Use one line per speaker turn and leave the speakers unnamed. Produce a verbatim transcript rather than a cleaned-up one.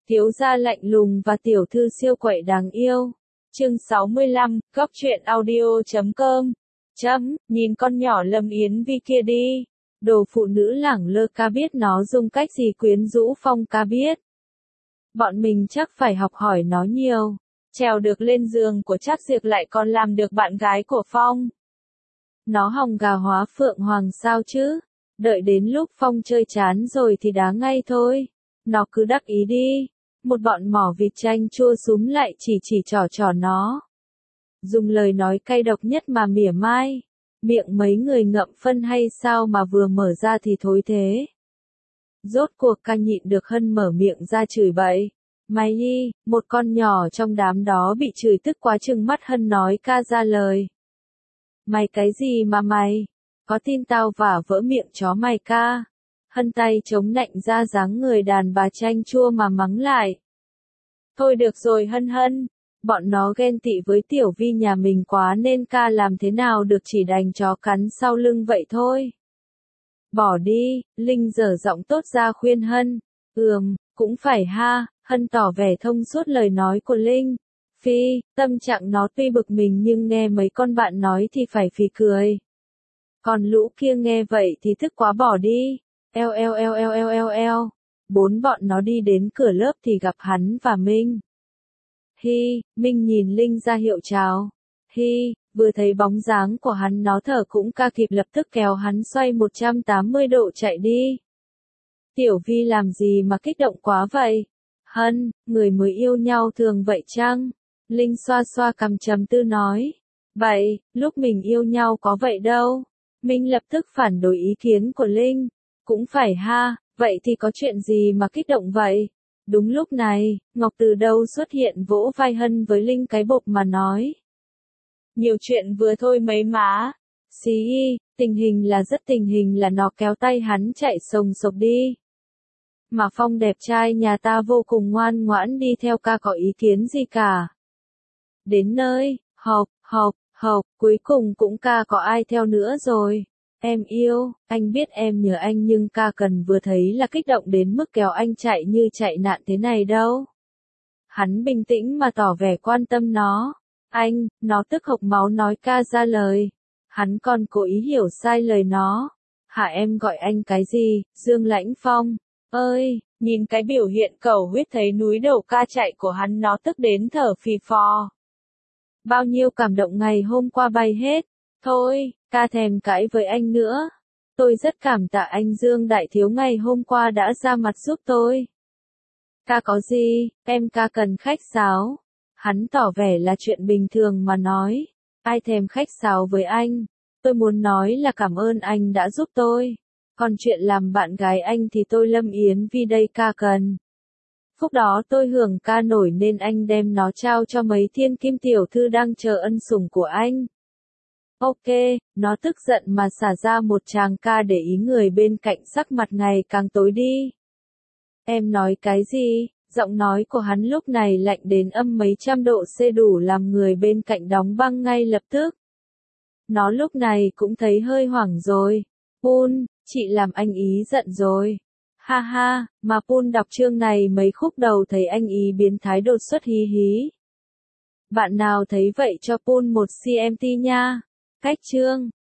Thiếu gia lạnh lùng và tiểu thư siêu quậy đáng yêu. Chương sáu mươi lăm, góc truyện audio chấm com. Chấm, nhìn con nhỏ Lâm Yến Vi kia đi. Đồ phụ nữ lẳng lơ ca biết nó dùng cách gì quyến rũ Phong ca biết. Bọn mình chắc phải học hỏi nó nhiều. Trèo được lên giường của Trác Diệp lại còn làm được bạn gái của Phong. Nó hòng gà hóa phượng hoàng sao chứ? Đợi đến lúc Phong chơi chán rồi thì đá ngay thôi. Nó cứ đắc ý đi. Một bọn mỏ vịt chanh chua súm lại chỉ chỉ trỏ trỏ nó. Dùng lời nói cay độc nhất mà mỉa mai. Miệng mấy người ngậm phân hay sao mà vừa mở ra thì thối thế. Rốt cuộc ca nhịn được Hân mở miệng ra chửi bậy. Mày đi, một con nhỏ trong đám đó bị chửi tức quá chừng mắt Hân nói ca ra lời. Mày cái gì mà mày? Có tin tao vả vỡ miệng chó mày ca? Hân tay chống nạnh ra dáng người đàn bà chanh chua mà mắng lại. Thôi được rồi Hân Hân, bọn nó ghen tị với Tiểu Vi nhà mình quá nên ca làm thế nào được chỉ đành chó cắn sau lưng vậy thôi. Bỏ đi, Linh dở giọng tốt ra khuyên Hân. Ừm, cũng phải ha, Hân tỏ vẻ thông suốt lời nói của Linh. Phi, tâm trạng nó tuy bực mình nhưng nghe mấy con bạn nói thì phải phì cười. Còn lũ kia nghe vậy thì thức quá bỏ đi. Eo eo eo eo eo eo eo. Bốn bọn nó đi đến cửa lớp thì gặp hắn và Minh. Hi, Minh nhìn Linh ra hiệu chào. Hi, vừa thấy bóng dáng của hắn nó thở cũng ca kịp lập tức kéo hắn xoay một trăm tám mươi độ chạy đi. Tiểu Vi làm gì mà kích động quá vậy? Hân, người mới yêu nhau thường vậy chăng? Linh xoa xoa cằm trầm tư nói. Vậy, lúc mình yêu nhau có vậy đâu. Minh lập tức phản đối ý kiến của Linh. Cũng phải ha, vậy thì có chuyện gì mà kích động vậy? Đúng lúc này, Ngọc từ đâu xuất hiện vỗ vai Hân với Linh cái bộp mà nói. Nhiều chuyện vừa thôi mấy má. Xí y, tình hình là rất tình hình là nó kéo tay hắn chạy sồng sộc đi. Mà Phong đẹp trai nhà ta vô cùng ngoan ngoãn đi theo ca có ý kiến gì cả. Đến nơi, học, học, học, cuối cùng cũng ca có ai theo nữa rồi. Em yêu, anh biết em nhớ anh nhưng ca cần vừa thấy là kích động đến mức kéo anh chạy như chạy nạn thế này đâu. Hắn bình tĩnh mà tỏ vẻ quan tâm nó. Anh, nó tức hộc máu nói ca ra lời. Hắn còn cố ý hiểu sai lời nó. Hả em gọi anh cái gì, Dương Lãnh Phong? Ơi, nhìn cái biểu hiện cầu huyết thấy núi đầu ca chạy của hắn nó tức đến thở phì phò. Bao nhiêu cảm động ngày hôm qua bay hết. Thôi, ca thèm cãi với anh nữa. Tôi rất cảm tạ anh Dương Đại Thiếu ngày hôm qua đã ra mặt giúp tôi. Ca có gì, em ca cần khách sáo. Hắn tỏ vẻ là chuyện bình thường mà nói. Ai thèm khách sáo với anh. Tôi muốn nói là cảm ơn anh đã giúp tôi. Còn chuyện làm bạn gái anh thì tôi Lâm Yến Vi đây ca cần. Phúc đó tôi hưởng ca nổi nên anh đem nó trao cho mấy thiên kim tiểu thư đang chờ ân sủng của anh. Ok, nó tức giận mà xả ra một tràng ca để ý người bên cạnh sắc mặt ngày càng tối đi. Em nói cái gì? Giọng nói của hắn lúc này lạnh đến âm mấy trăm độ C đủ làm người bên cạnh đóng băng ngay lập tức. Nó lúc này cũng thấy hơi hoảng rồi. Pun, chị làm anh ý giận rồi. Ha ha, mà Pun đọc chương này mấy khúc đầu thấy anh ý biến thái đột xuất hí hí. Bạn nào thấy vậy cho Pun một xê em tê nha. Cách chương.